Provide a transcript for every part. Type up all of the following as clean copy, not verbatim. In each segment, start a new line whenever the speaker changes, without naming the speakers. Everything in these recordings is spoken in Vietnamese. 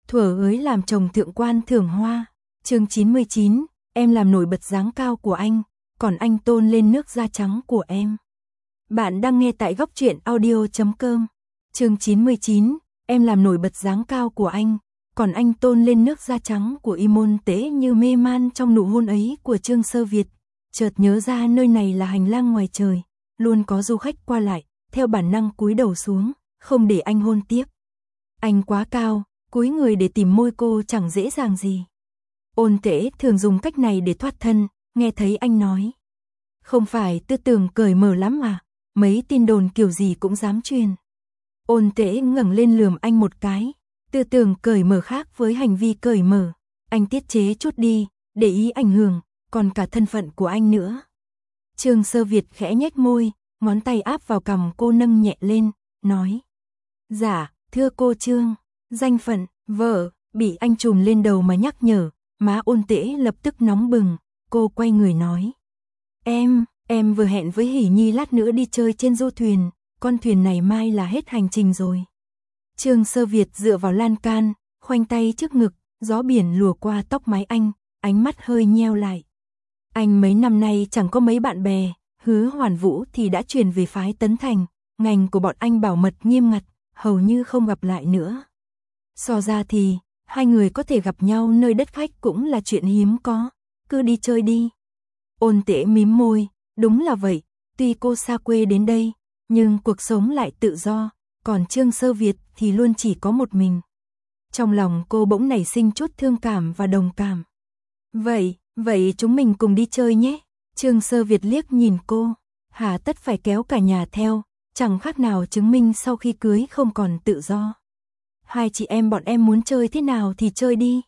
thuở ới làm chồng thượng quan thưởng hoa. Chương 99, em làm nổi bật dáng cao của anh, còn anh tôn lên nước da trắng của em. Bạn đang nghe tại góc truyện audio.com. Chương 99, em làm nổi bật dáng cao của anh, còn anh tôn lên nước da trắng của Y Môn Tế như mê man trong nụ hôn ấy của Trương Sơ Việt, chợt nhớ ra nơi này là hành lang ngoài trời, luôn có du khách qua lại, theo bản năng cúi đầu xuống, không để anh hôn tiếp. Anh quá cao, cúi người để tìm môi cô chẳng dễ dàng gì. Ôn Tế thường dùng cách này để thoát thân, nghe thấy anh nói. Không phải Tư Tưởng cởi mở lắm à, mấy tin đồn kiểu gì cũng dám truyền. Ôn Tế ngẩng lên lườm anh một cái, Tư Tưởng cởi mở khác với hành vi cởi mở, anh tiết chế chút đi, để ý ảnh hưởng, còn cả thân phận của anh nữa. Trương Sơ Việt khẽ nhếch môi, ngón tay áp vào cằm cô nâng nhẹ lên, nói. Dạ, thưa cô Trương, danh phận, vợ, bị anh trùm lên đầu mà nhắc nhở, má Ôn Tế lập tức nóng bừng, cô quay người nói. Em vừa hẹn với Hỷ Nhi lát nữa đi chơi trên du thuyền, con thuyền này mai là hết hành trình rồi. Trương Sơ Việt dựa vào lan can, khoanh tay trước ngực, gió biển lùa qua tóc mái anh, ánh mắt hơi nheo lại. Anh mấy năm nay chẳng có mấy bạn bè, Hứa Hoàn Vũ thì đã chuyển về phái Tấn Thành, ngành của bọn anh bảo mật nghiêm ngặt, hầu như không gặp lại nữa. So ra thì, hai người có thể gặp nhau nơi đất khách cũng là chuyện hiếm có, cứ đi chơi đi. Ôn Tế mím môi, đúng là vậy, tuy cô xa quê đến đây, nhưng cuộc sống lại tự do, còn Trương Sơ Việt thì luôn chỉ có một mình. Trong lòng cô bỗng nảy sinh chút thương cảm và đồng cảm. Vậy chúng mình cùng đi chơi nhé. Trương Sơ Việt liếc nhìn cô, hà tất phải kéo cả nhà theo, chẳng khác nào chứng minh sau khi cưới không còn tự do. Hai chị em bọn em muốn chơi thế nào thì chơi đi.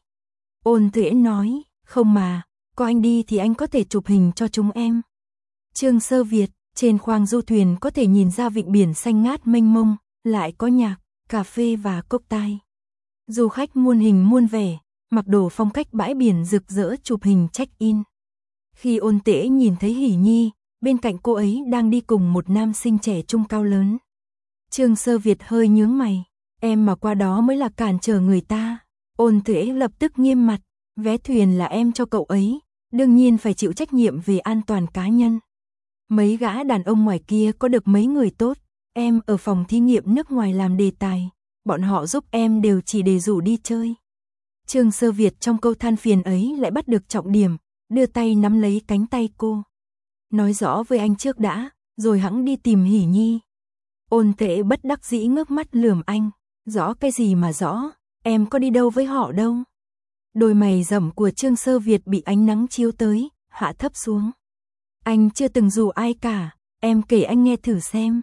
Ôn Tế nói, không mà, có anh đi thì anh có thể chụp hình cho chúng em. Trương Sơ Việt, trên khoang du thuyền có thể nhìn ra vịnh biển xanh ngát mênh mông, lại có nhạc, cà phê và cốc tai. Du khách muôn hình muôn vẻ, mặc đồ phong cách bãi biển rực rỡ chụp hình check-in. Khi Ôn Tế nhìn thấy Hỷ Nhi, bên cạnh cô ấy đang đi cùng một nam sinh trẻ trung cao lớn. Trương Sơ Việt hơi nhướng mày, em mà qua đó mới là cản trở người ta. Ôn Tế lập tức nghiêm mặt, vé thuyền là em cho cậu ấy, đương nhiên phải chịu trách nhiệm về an toàn cá nhân. Mấy gã đàn ông ngoài kia có được mấy người tốt, em ở phòng thí nghiệm nước ngoài làm đề tài, bọn họ giúp em đều chỉ để rủ đi chơi. Trương Sơ Việt trong câu than phiền ấy lại bắt được trọng điểm, đưa tay nắm lấy cánh tay cô. Nói rõ với anh trước đã, rồi hẵng đi tìm Hỷ Nhi. Ôn Tế bất đắc dĩ ngước mắt lườm anh, rõ cái gì mà rõ, em có đi đâu với họ đâu. Đôi mày rậm của Trương Sơ Việt bị ánh nắng chiếu tới, hạ thấp xuống. Anh chưa từng rủ ai cả, em kể anh nghe thử xem.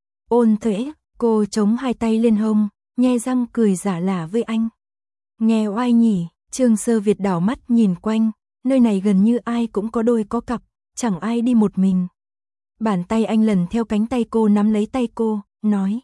Ôn Tế, cô chống hai tay lên hông, nhe răng cười giả lả với anh. Nghe oai nhỉ, Trương Sơ Việt đảo mắt nhìn quanh, nơi này gần như ai cũng có đôi có cặp, chẳng ai đi một mình. Bàn tay anh lần theo cánh tay cô nắm lấy tay cô, nói.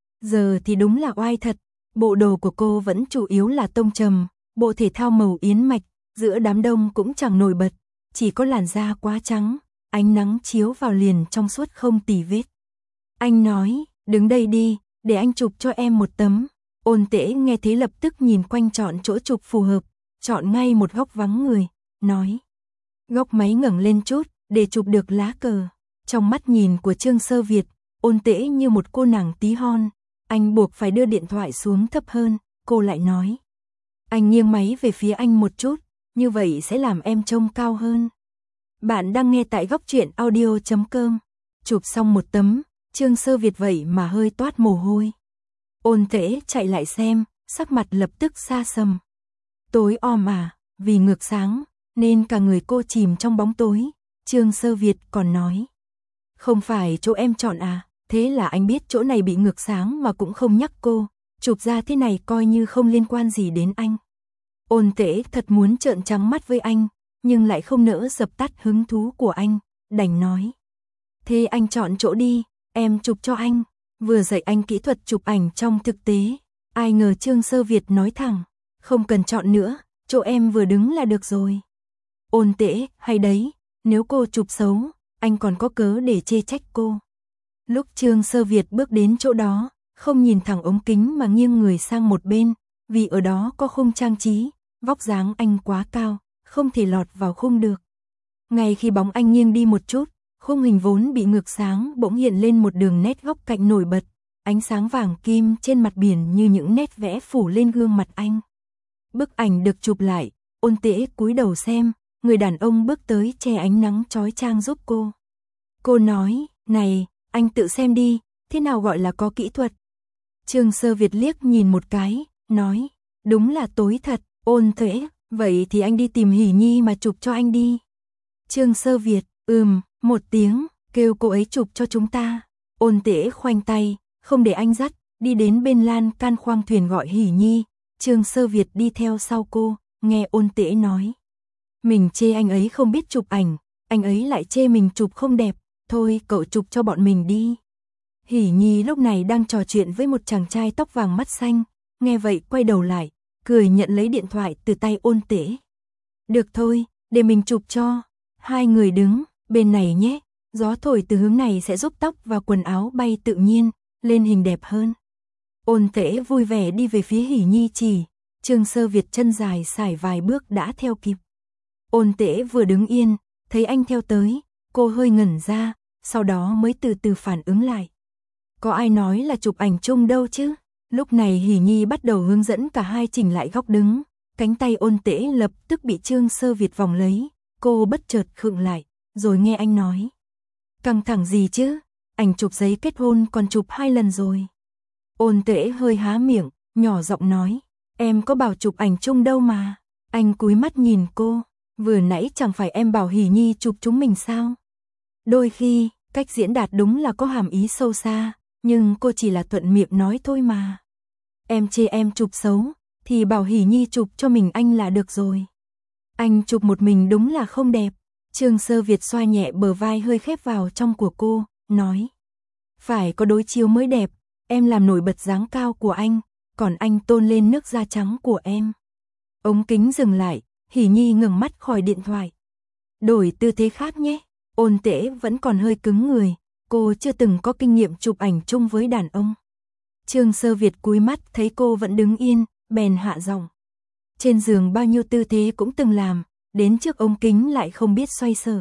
Giờ thì đúng là oai thật, bộ đồ của cô vẫn chủ yếu là tông trầm, bộ thể thao màu yến mạch, giữa đám đông cũng chẳng nổi bật, chỉ có làn da quá trắng, ánh nắng chiếu vào liền trong suốt không tì vết. Anh nói, đứng đây đi, để anh chụp cho em một tấm. Ôn Tế nghe thế lập tức nhìn quanh chọn chỗ chụp phù hợp, chọn ngay một góc vắng người, nói. Góc máy ngẩng lên chút, để chụp được lá cờ. Trong mắt nhìn của Trương Sơ Việt, Ôn Tế như một cô nàng tí hon, anh buộc phải đưa điện thoại xuống thấp hơn, cô lại nói. Anh nghiêng máy về phía anh một chút, như vậy sẽ làm em trông cao hơn. Bạn đang nghe tại góc truyện audio.com. Chụp xong một tấm, Trương Sơ Việt vậy mà hơi toát mồ hôi. Ôn Tế chạy lại xem, sắc mặt lập tức xa sầm. Tối om à, vì ngược sáng, nên cả người cô chìm trong bóng tối. Trương Sơ Việt còn nói. Không phải chỗ em chọn à, thế là anh biết chỗ này bị ngược sáng mà cũng không nhắc cô. Chụp ra thế này coi như không liên quan gì đến anh. Ôn Tế thật muốn trợn trắng mắt với anh, nhưng lại không nỡ dập tắt hứng thú của anh, đành nói. Thế anh chọn chỗ đi, em chụp cho anh. Vừa dạy anh kỹ thuật chụp ảnh trong thực tế, ai ngờ Trương Sơ Việt nói thẳng, không cần chọn nữa, chỗ em vừa đứng là được rồi. Ôn Tế, hay đấy, nếu cô chụp xấu, anh còn có cớ để chê trách cô. Lúc Trương Sơ Việt bước đến chỗ đó, không nhìn thẳng ống kính mà nghiêng người sang một bên, vì ở đó có khung trang trí, vóc dáng anh quá cao, không thể lọt vào khung được. Ngay khi bóng anh nghiêng đi một chút, khung hình vốn bị ngược sáng bỗng hiện lên một đường nét góc cạnh nổi bật, ánh sáng vàng kim trên mặt biển như những nét vẽ phủ lên gương mặt anh. Bức ảnh được chụp lại, Ôn Tễ cúi đầu xem, người đàn ông bước tới che ánh nắng chói chang giúp cô. Cô nói, này, anh tự xem đi, thế nào gọi là có kỹ thuật? Trương Sơ Việt liếc nhìn một cái, nói, đúng là tối thật. Ôn Tễ, vậy thì anh đi tìm Hỷ Nhi mà chụp cho anh đi. Trương Sơ Việt, một tiếng, kêu cô ấy chụp cho chúng ta. Ôn Tễ khoanh tay, không để anh dắt, đi đến bên lan can khoang thuyền gọi Hỷ Nhi. Trương Sơ Việt đi theo sau cô, nghe Ôn Tễ nói. Mình chê anh ấy không biết chụp ảnh, anh ấy lại chê mình chụp không đẹp, thôi cậu chụp cho bọn mình đi. Hỷ Nhi lúc này đang trò chuyện với một chàng trai tóc vàng mắt xanh, nghe vậy quay đầu lại, cười nhận lấy điện thoại từ tay Ôn Tễ. Được thôi, để mình chụp cho. Hai người đứng, bên này nhé, gió thổi từ hướng này sẽ giúp tóc và quần áo bay tự nhiên, lên hình đẹp hơn. Ôn Tễ vui vẻ đi về phía Hỷ Nhi chỉ, Trương Sơ Việt chân dài sải vài bước đã theo kịp. Ôn Tễ vừa đứng yên, thấy anh theo tới, cô hơi ngẩn ra, sau đó mới từ từ phản ứng lại. Có ai nói là chụp ảnh chung đâu chứ? Lúc này Hỷ Nhi bắt đầu hướng dẫn cả hai chỉnh lại góc đứng, cánh tay Ôn Tễ lập tức bị Trương Sơ Việt vòng lấy, cô bất chợt khựng lại, rồi nghe anh nói. Căng thẳng gì chứ? Ảnh chụp giấy kết hôn còn chụp 2 lần rồi. Ôn Tễ hơi há miệng, nhỏ giọng nói, em có bảo chụp ảnh chung đâu mà. Anh cúi mắt nhìn cô, vừa nãy chẳng phải em bảo Hỷ Nhi chụp chúng mình sao? Đôi khi, cách diễn đạt đúng là có hàm ý sâu xa, nhưng cô chỉ là thuận miệng nói thôi mà. Em chê em chụp xấu, thì bảo Hỷ Nhi chụp cho mình anh là được rồi. Anh chụp một mình đúng là không đẹp. Trương Sơ Việt xoa nhẹ bờ vai hơi khép vào trong của cô, nói. Phải có đối chiếu mới đẹp, em làm nổi bật dáng cao của anh, còn anh tôn lên nước da trắng của em. Ống kính dừng lại, Hỷ Nhi ngẩng mắt khỏi điện thoại. Đổi tư thế khác nhé. Ôn Tễ vẫn còn hơi cứng người, cô chưa từng có kinh nghiệm chụp ảnh chung với đàn ông. Trương Sơ Việt cúi mắt thấy cô vẫn đứng yên, bèn hạ giọng. Trên giường bao nhiêu tư thế cũng từng làm, đến trước ống kính lại không biết xoay sở.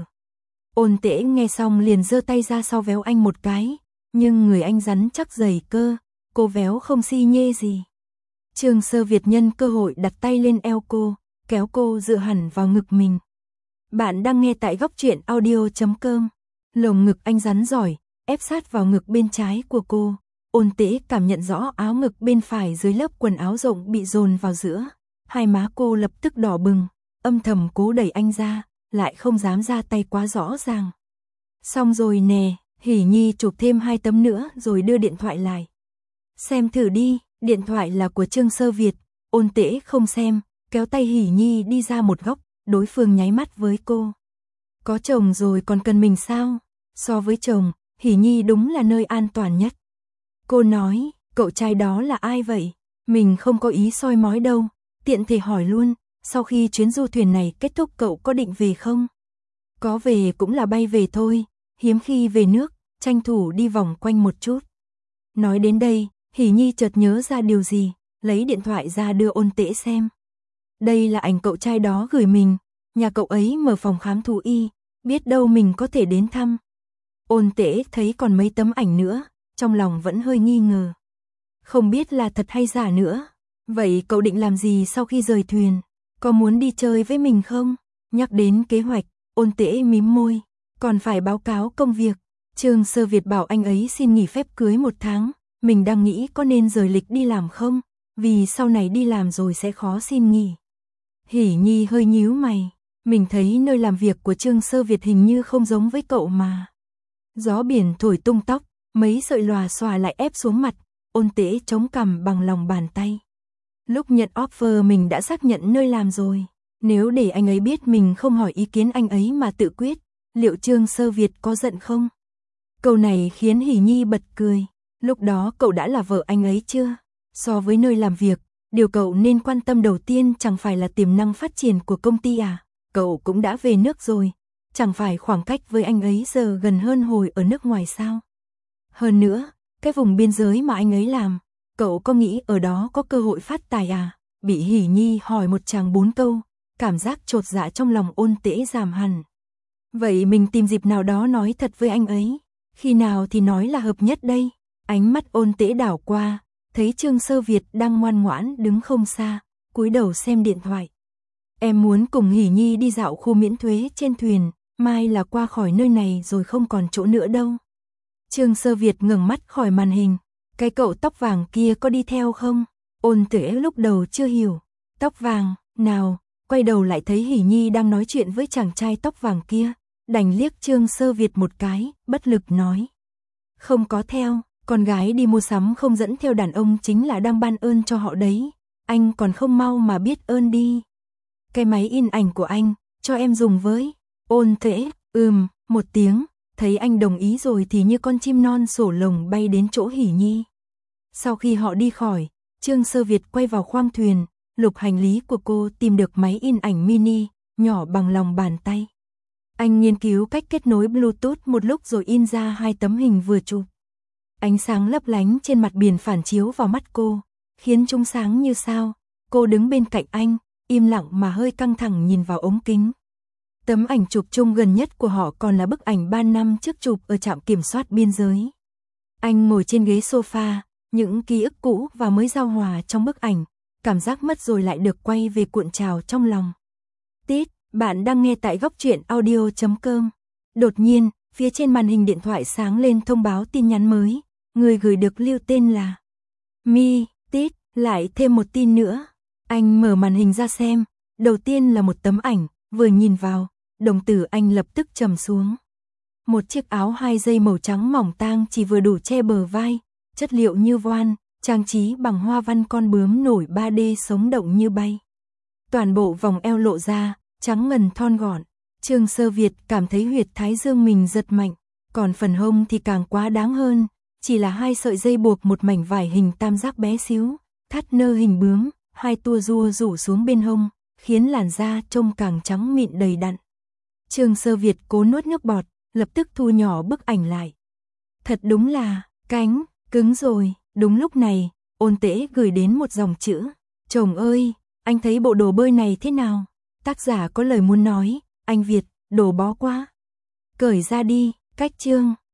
Ôn Tễ nghe xong liền giơ tay ra sau véo anh một cái, nhưng người anh rắn chắc dày cơ, cô véo không xi nhê gì. Trương Sơ Việt nhân cơ hội đặt tay lên eo cô, kéo cô dựa hẳn vào ngực mình. Bạn đang nghe tại góc truyện audio.com. Lồng ngực anh rắn giỏi, ép sát vào ngực bên trái của cô. Ôn Tễ cảm nhận rõ áo ngực bên phải dưới lớp quần áo rộng bị dồn vào giữa. Hai má cô lập tức đỏ bừng, âm thầm cố đẩy anh ra, lại không dám ra tay quá rõ ràng. Xong rồi nè, Hỷ Nhi chụp thêm 2 tấm nữa rồi đưa điện thoại lại. Xem thử đi, điện thoại là của Trương Sơ Việt. Ôn Tễ không xem, kéo tay Hỷ Nhi đi ra một góc, đối phương nháy mắt với cô. Có chồng rồi còn cần mình sao? So với chồng, Hỷ Nhi đúng là nơi an toàn nhất. Cô nói, cậu trai đó là ai vậy? Mình không có ý soi mói đâu, tiện thể hỏi luôn, sau khi chuyến du thuyền này kết thúc cậu có định về không? Có về cũng là bay về thôi, hiếm khi về nước, tranh thủ đi vòng quanh một chút. Nói đến đây, Hỷ Nhi chợt nhớ ra điều gì, lấy điện thoại ra đưa Ôn Tễ xem. Đây là ảnh cậu trai đó gửi mình, nhà cậu ấy mở phòng khám thú y, biết đâu mình có thể đến thăm. Ôn Tễ thấy còn mấy tấm ảnh nữa, trong lòng vẫn hơi nghi ngờ. Không biết là thật hay giả nữa. Vậy cậu định làm gì sau khi rời thuyền? Có muốn đi chơi với mình không? Nhắc đến kế hoạch, Ôn Tễ mím môi. Còn phải báo cáo công việc. Trương Sơ Việt bảo anh ấy xin nghỉ phép cưới 1 tháng. Mình đang nghĩ có nên rời lịch đi làm không? Vì sau này đi làm rồi sẽ khó xin nghỉ. Hỷ Nhi hơi nhíu mày. Mình thấy nơi làm việc của Trương Sơ Việt hình như không giống với cậu mà. Gió biển thổi tung tóc, mấy sợi lòa xòa lại ép xuống mặt. Ôn Tễ chống cằm bằng lòng bàn tay. Lúc nhận offer mình đã xác nhận nơi làm rồi. Nếu để anh ấy biết mình không hỏi ý kiến anh ấy mà tự quyết, liệu Trương Sơ Việt có giận không? Câu này khiến Hỷ Nhi bật cười. Lúc đó cậu đã là vợ anh ấy chưa? So với nơi làm việc, điều cậu nên quan tâm đầu tiên chẳng phải là tiềm năng phát triển của công ty à? Cậu cũng đã về nước rồi, chẳng phải khoảng cách với anh ấy giờ gần hơn hồi ở nước ngoài sao? Hơn nữa, cái vùng biên giới mà anh ấy làm, cậu có nghĩ ở đó có cơ hội phát tài à? bị Hỷ Nhi hỏi một tràng 4 câu, cảm giác chột dạ trong lòng Ôn Tễ giảm hẳn. Vậy mình tìm dịp nào đó nói thật với anh ấy, khi nào thì nói là hợp nhất đây? Ánh mắt Ôn Tễ đảo qua, thấy Trương Sơ Việt đang ngoan ngoãn đứng không xa, cúi đầu xem điện thoại. Em muốn cùng Hỷ Nhi đi dạo khu miễn thuế trên thuyền, mai là qua khỏi nơi này rồi không còn chỗ nữa đâu. Trương Sơ Việt ngẩng mắt khỏi màn hình, cái cậu tóc vàng kia có đi theo không? Ôn Tễ lúc đầu chưa hiểu, tóc vàng, nào, quay đầu lại thấy Hỷ Nhi đang nói chuyện với chàng trai tóc vàng kia, đành liếc Trương Sơ Việt một cái, bất lực nói. Không có theo, con gái đi mua sắm không dẫn theo đàn ông chính là đang ban ơn cho họ đấy, anh còn không mau mà biết ơn đi. Cái máy in ảnh của anh, cho em dùng với. Ôn Tễ, một tiếng, thấy anh đồng ý rồi thì như con chim non sổ lồng bay đến chỗ Hỷ Nhi. Sau khi họ đi khỏi, Trương Sơ Việt quay vào khoang thuyền, lục hành lý của cô tìm được máy in ảnh mini, nhỏ bằng lòng bàn tay. Anh nghiên cứu cách kết nối Bluetooth một lúc rồi in ra 2 tấm hình vừa chụp. Ánh sáng lấp lánh trên mặt biển phản chiếu vào mắt cô, khiến chúng sáng như sao. Cô đứng bên cạnh anh, im lặng mà hơi căng thẳng nhìn vào ống kính. Tấm ảnh chụp chung gần nhất của họ còn là bức ảnh 3 năm trước chụp ở trạm kiểm soát biên giới. Anh ngồi trên ghế sofa, những ký ức cũ và mới giao hòa trong bức ảnh, cảm giác mất rồi lại được quay về cuộn trào trong lòng. Tít, bạn đang nghe tại góc truyện audio.com. Đột nhiên, phía trên màn hình điện thoại sáng lên thông báo tin nhắn mới, người gửi được lưu tên là Mi. Tít, lại thêm một tin nữa. Anh mở màn hình ra xem, đầu tiên là một tấm ảnh, vừa nhìn vào, đồng tử anh lập tức trầm xuống. Một chiếc áo 2 dây màu trắng mỏng tang chỉ vừa đủ che bờ vai, chất liệu như voan, trang trí bằng hoa văn con bướm nổi 3D sống động như bay. Toàn bộ vòng eo lộ ra, trắng ngần thon gọn. Trương Sơ Việt cảm thấy huyệt thái dương mình giật mạnh, còn phần hông thì càng quá đáng hơn, chỉ là 2 sợi dây buộc một mảnh vải hình tam giác bé xíu, thắt nơ hình bướm, 2 tua rua rủ xuống bên hông, khiến làn da trông càng trắng mịn đầy đặn. Trương Sơ Việt cố nuốt nước bọt, lập tức thu nhỏ bức ảnh lại. Thật đúng là, cánh, cứng rồi. Đúng lúc này, Ôn Tễ gửi đến một dòng chữ. Chồng ơi, anh thấy bộ đồ bơi này thế nào? Tác giả có lời muốn nói, anh Việt, đồ bó quá. Cởi ra đi, cách chương.